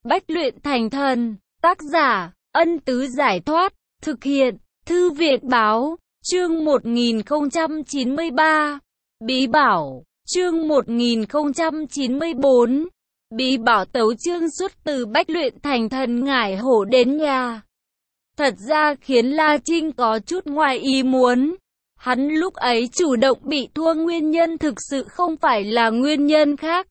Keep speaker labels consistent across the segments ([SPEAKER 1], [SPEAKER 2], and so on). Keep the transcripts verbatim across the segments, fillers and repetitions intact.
[SPEAKER 1] Bách luyện thành thần, tác giả, Ân Tứ Giải Thoát, thực hiện, Thư viện Báo, chương một nghìn không trăm chín mươi ba, Bí Bảo, chương một nghìn không trăm chín mươi bốn, Bí Bảo tấu chương xuất từ Bách luyện thành thần Ngải Hổ đến nhà. Thật ra khiến La Trinh có chút ngoài ý muốn. Hắn lúc ấy chủ động bị thua nguyên nhân thực sự không phải là nguyên nhân khác,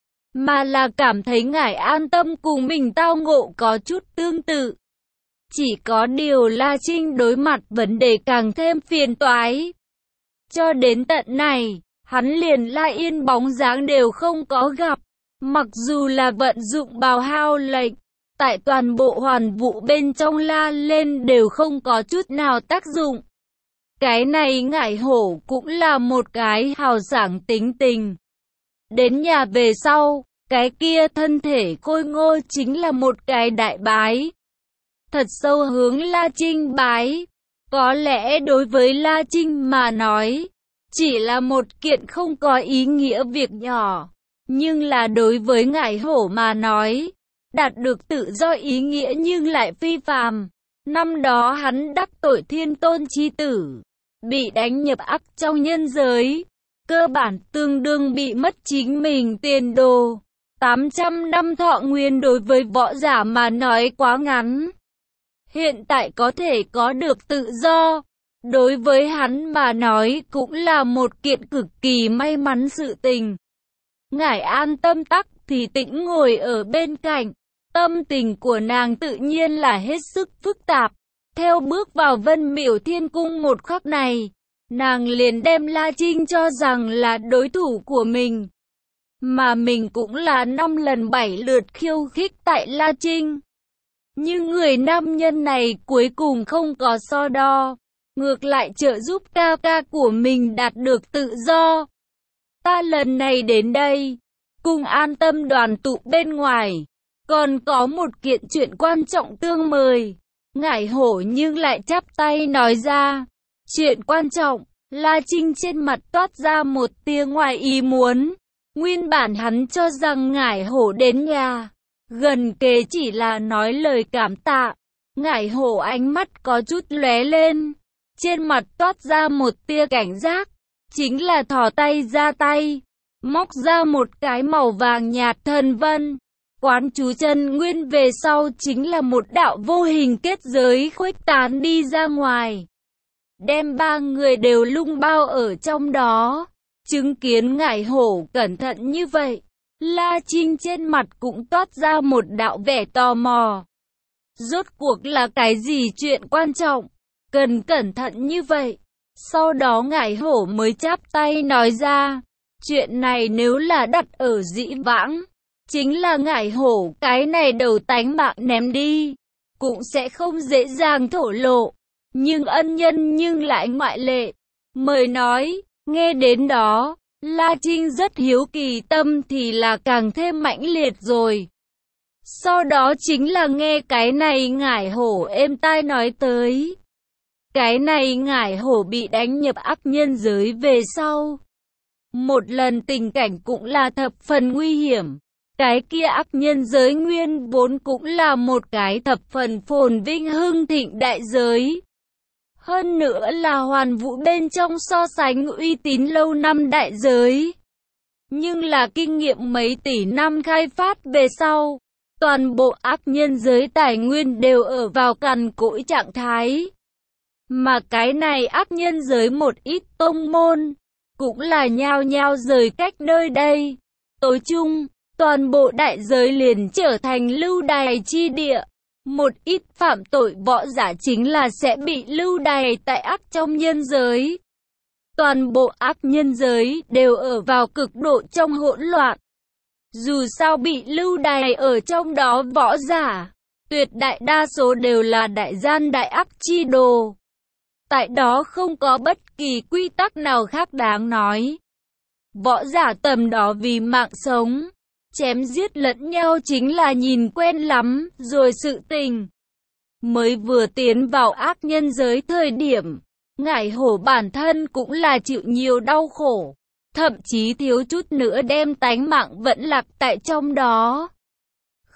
[SPEAKER 1] mà là cảm thấy Ngải An Tâm cùng mình tao ngộ có chút tương tự. Chỉ có điều La Trinh đối mặt vấn đề càng thêm phiền toái. Cho đến tận này, hắn liền La Yên bóng dáng đều không có gặp. Mặc dù là vận dụng bào hao lệnh, tại toàn bộ hoàn vũ bên trong la lên đều không có chút nào tác dụng. Cái này Ngải Hổ cũng là một cái hào sảng tính tình. Đến nhà về sau, cái kia thân thể khôi ngô chính là một cái đại bái. Thật sâu hướng La Trinh bái. Có lẽ đối với La Trinh mà nói, chỉ là một kiện không có ý nghĩa việc nhỏ. Nhưng là đối với Ngải Hổ mà nói, đạt được tự do ý nghĩa nhưng lại phi phàm. Năm đó hắn đắc tội Thiên Tôn chi tử, bị đánh nhập ác trong nhân giới, cơ bản tương đương bị mất chính mình tiền đồ. tám trăm năm thọ nguyên đối với võ giả mà nói quá ngắn. Hiện tại có thể có được tự do, đối với hắn mà nói cũng là một kiện cực kỳ may mắn sự tình. Ngải An Tâm tắc thì tĩnh ngồi ở bên cạnh, tâm tình của nàng tự nhiên là hết sức phức tạp. Theo bước vào Vân Miểu Thiên Cung một khắc này, nàng liền đem La Trinh cho rằng là đối thủ của mình. Mà mình cũng là năm lần bảy lượt khiêu khích tại La Trinh. Nhưng người nam nhân này cuối cùng không có so đo, ngược lại trợ giúp ca ca của mình đạt được tự do. Ta lần này đến đây, cùng An Tâm đoàn tụ bên ngoài, còn có một kiện chuyện quan trọng tương mời. Ngải Hổ nhưng lại chắp tay nói ra. Chuyện quan trọng. La Trinh trên mặt toát ra một tia ngoài ý muốn. Nguyên bản hắn cho rằng Ngải Hổ đến nhà, gần kề chỉ là nói lời cảm tạ. Ngải Hổ ánh mắt có chút lóe lên, trên mặt toát ra một tia cảnh giác. Chính là thò tay ra tay, móc ra một cái màu vàng nhạt thần vân. Quán chú chân nguyên về sau chính là một đạo vô hình kết giới khuếch tán đi ra ngoài, đem ba người đều lung bao ở trong đó. Chứng kiến Ngải Hổ cẩn thận như vậy, La Trinh trên mặt cũng toát ra một đạo vẻ tò mò. Rốt cuộc là cái gì chuyện quan trọng, cần cẩn thận như vậy? Sau đó Ngải Hổ mới chắp tay nói ra, chuyện này nếu là đặt ở dĩ vãng, chính là Ngải Hổ cái này đầu tánh mạng ném đi, cũng sẽ không dễ dàng thổ lộ. Nhưng ân nhân nhưng lại ngoại lệ. Mời nói, nghe đến đó, La Trinh rất hiếu kỳ, tâm thì là càng thêm mãnh liệt rồi. Sau đó chính là nghe cái này Ngải Hổ êm tai nói tới. Cái này Ngải Hổ bị đánh nhập ác nhân giới về sau, một lần tình cảnh cũng là thập phần nguy hiểm. Cái kia ác nhân giới nguyên vốn cũng là một cái thập phần phồn vinh hưng thịnh đại giới. Hơn nữa là hoàn vũ bên trong so sánh uy tín lâu năm đại giới. Nhưng là kinh nghiệm mấy tỷ năm khai phát về sau, toàn bộ ác nhân giới tài nguyên đều ở vào cằn cỗi trạng thái. Mà cái này ác nhân giới một ít tông môn, cũng là nhao nhao rời cách nơi đây. Tối chung, toàn bộ đại giới liền trở thành lưu đày chi địa. Một ít phạm tội võ giả chính là sẽ bị lưu đày tại ác trong nhân giới. Toàn bộ ác nhân giới đều ở vào cực độ trong hỗn loạn. Dù sao bị lưu đày ở trong đó võ giả, tuyệt đại đa số đều là đại gian đại ác chi đồ. Tại đó không có bất kỳ quy tắc nào khác đáng nói. Võ giả tầm đó vì mạng sống, chém giết lẫn nhau chính là nhìn quen lắm rồi sự tình. Mới vừa tiến vào ác nhân giới thời điểm, Ngải Hổ bản thân cũng là chịu nhiều đau khổ, thậm chí thiếu chút nữa đem tánh mạng vẫn lạc tại trong đó.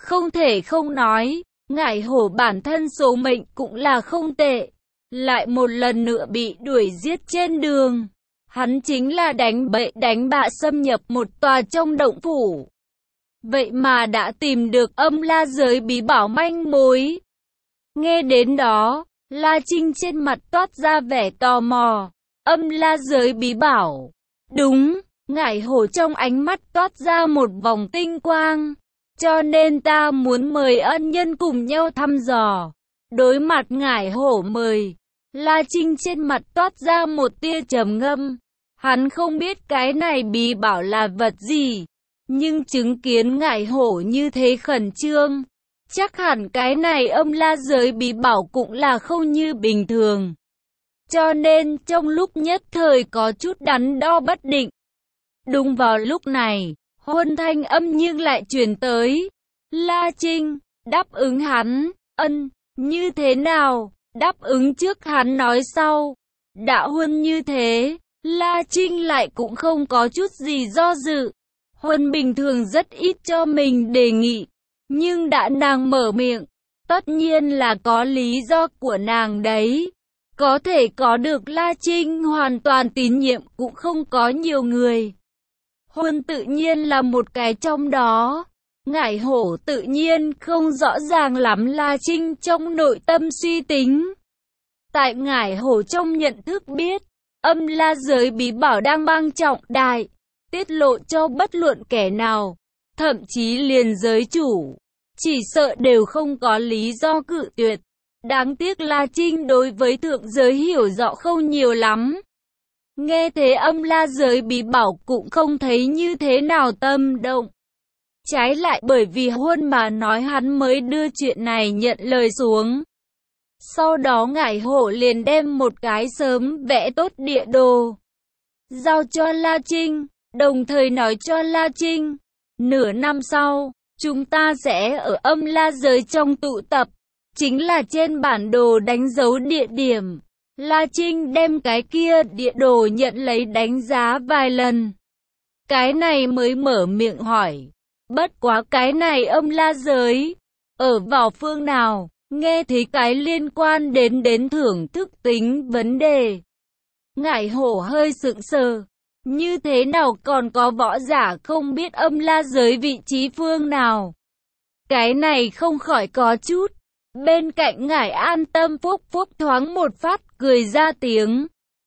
[SPEAKER 1] Không thể không nói, ngải hổ bản thân số mệnh cũng là không tệ. Lại một lần nữa bị đuổi giết trên đường. Hắn chính là đánh bậy đánh bạ xâm nhập một tòa trong động phủ. Vậy mà đã tìm được âm la giới bí bảo manh mối. Nghe đến đó, La Trinh trên mặt toát ra vẻ tò mò. Âm la giới bí bảo. Đúng, ngải hổ trong ánh mắt toát ra một vòng tinh quang. Cho nên ta muốn mời ân nhân cùng nhau thăm dò. Đối mặt ngải hổ mời, La Trinh trên mặt toát ra một tia trầm ngâm. Hắn không biết cái này bí bảo là vật gì. Nhưng chứng kiến ngải hổ như thế khẩn trương, chắc hẳn cái này âm la giới bí bảo cũng là không như bình thường. Cho nên trong lúc nhất thời có chút đắn đo bất định. Đúng vào lúc này, Huân thanh âm nhưng lại truyền tới. La Trinh, đáp ứng hắn, ân, như thế nào, đáp ứng trước hắn nói sau. Đã Huân như thế, La Trinh lại cũng không có chút gì do dự. Huân bình thường rất ít cho mình đề nghị, nhưng đã nàng mở miệng, tất nhiên là có lý do của nàng đấy. Có thể có được La Trinh hoàn toàn tín nhiệm cũng không có nhiều người. Huân tự nhiên là một cái trong đó. Ngải hổ tự nhiên không rõ ràng lắm La Trinh trong nội tâm suy tính. Tại ngải hổ trong nhận thức biết, âm la giới bí bảo đang mang trọng đại, tiết lộ cho bất luận kẻ nào, thậm chí liền giới chủ, chỉ sợ đều không có lý do cự tuyệt. Đáng tiếc La Trinh đối với thượng giới hiểu rõ không nhiều lắm. Nghe thế âm la giới bí bảo cũng không thấy như thế nào tâm động. Trái lại bởi vì Huân mà nói hắn mới đưa chuyện này nhận lời xuống. Sau đó ngải hổ liền đem một cái sớm vẽ tốt địa đồ giao cho La Trinh, đồng thời nói cho La Trinh, nửa năm sau, chúng ta sẽ ở âm la giới trong tụ tập, chính là trên bản đồ đánh dấu địa điểm. La Trinh đem cái kia địa đồ nhận lấy đánh giá vài lần. Cái này mới mở miệng hỏi, bất quá cái này âm la giới, ở vào phương nào? Nghe thấy cái liên quan đến đến thưởng thức tính vấn đề. Ngải hổ hơi sững sờ. Như thế nào còn có võ giả không biết âm la giới vị trí phương nào? Cái này không khỏi có chút. Bên cạnh ngải an tâm phúc phúc thoáng một phát cười ra tiếng.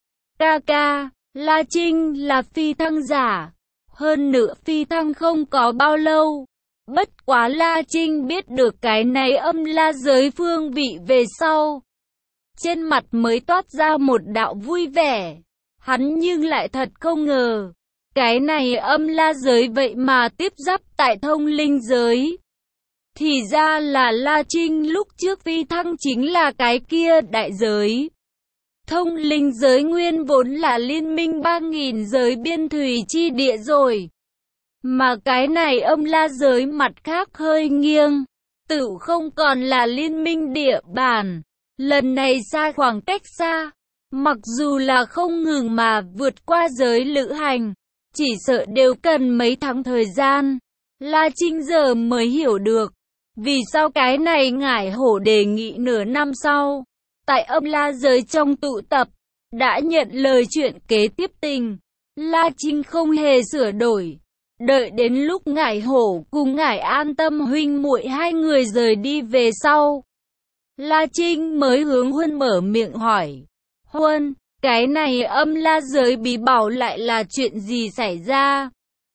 [SPEAKER 1] Ca ca, La Trinh là phi thăng giả. Hơn nữa phi thăng không có bao lâu. Bất quá La Trinh biết được cái này âm la giới phương vị về sau. Trên mặt mới toát ra một đạo vui vẻ. Hắn nhưng lại thật không ngờ. Cái này âm la giới vậy mà tiếp giáp tại thông linh giới. Thì ra là La Trinh lúc trước phi thăng chính là cái kia đại giới. Thông linh giới nguyên vốn là liên minh ba nghìn giới biên thủy chi địa rồi. Mà cái này âm la giới mặt khác hơi nghiêng, tự không còn là liên minh địa bàn. Lần này xa khoảng cách xa, mặc dù là không ngừng mà vượt qua giới lữ hành, chỉ sợ đều cần mấy tháng thời gian. La Trinh giờ mới hiểu được, vì sao cái này ngải hổ đề nghị nửa năm sau, tại âm la giới trong tụ tập, đã nhận lời chuyện kế tiếp tình. La Trinh không hề sửa đổi. Đợi đến lúc ngải hổ cùng ngải an tâm huynh muội hai người rời đi về sau, La Trinh mới hướng Huân mở miệng hỏi. Huân, cái này âm la giới bí bảo lại là chuyện gì xảy ra?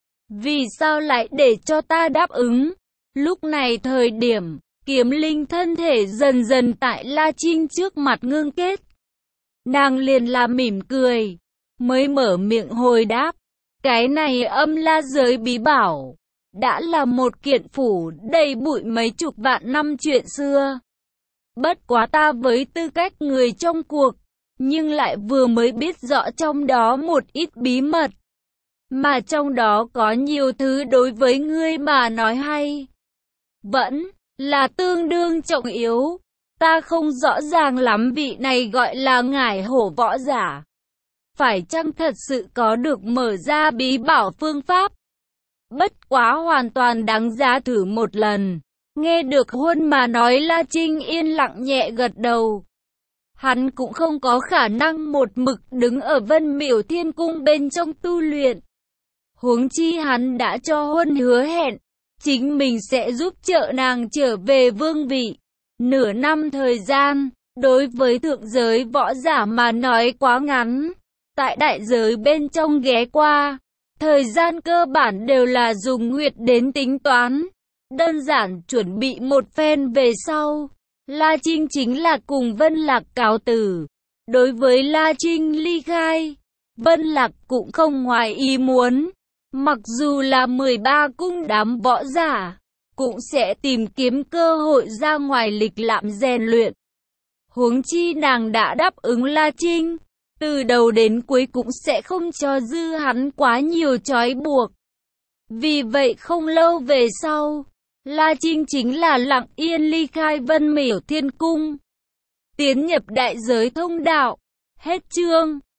[SPEAKER 1] Vì sao lại để cho ta đáp ứng? Lúc này thời điểm, kiếm linh thân thể dần dần tại La Trinh trước mặt ngưng kết. Nàng liền là mỉm cười, mới mở miệng hồi đáp. Cái này âm la giới bí bảo, đã là một kiện phủ đầy bụi mấy chục vạn năm chuyện xưa. Bất quá ta với tư cách người trong cuộc, nhưng lại vừa mới biết rõ trong đó một ít bí mật. Mà trong đó có nhiều thứ đối với ngươi mà nói hay. Vẫn là tương đương trọng yếu. Ta không rõ ràng lắm vị này gọi là ngải hổ võ giả. Phải chăng thật sự có được mở ra bí bảo phương pháp? Bất quá hoàn toàn đáng giá thử một lần. Nghe được Huân mà nói, La Trinh yên lặng nhẹ gật đầu. Hắn cũng không có khả năng một mực đứng ở Vân Miểu Thiên Cung bên trong tu luyện. Huống chi hắn đã cho Huân hứa hẹn, chính mình sẽ giúp trợ nàng trở về vương vị. Nửa năm thời gian, đối với thượng giới võ giả mà nói quá ngắn. Tại đại giới bên trong ghé qua, thời gian cơ bản đều là dùng nguyệt đến tính toán. Đơn giản chuẩn bị một phen về sau, La Trinh chính là cùng Vân Lạc cáo từ. Đối với La Trinh ly khai, Vân Lạc cũng không ngoài ý muốn. Mặc dù là mười ba cung đám võ giả, cũng sẽ tìm kiếm cơ hội ra ngoài lịch lãm rèn luyện. Huống chi nàng đã đáp ứng La Trinh, từ đầu đến cuối cũng sẽ không cho dư hắn quá nhiều trói buộc. Vì vậy không lâu về sau, La Trinh chính là lặng yên ly khai Vân Miểu Thiên Cung, tiến nhập đại giới thông đạo. Hết chương.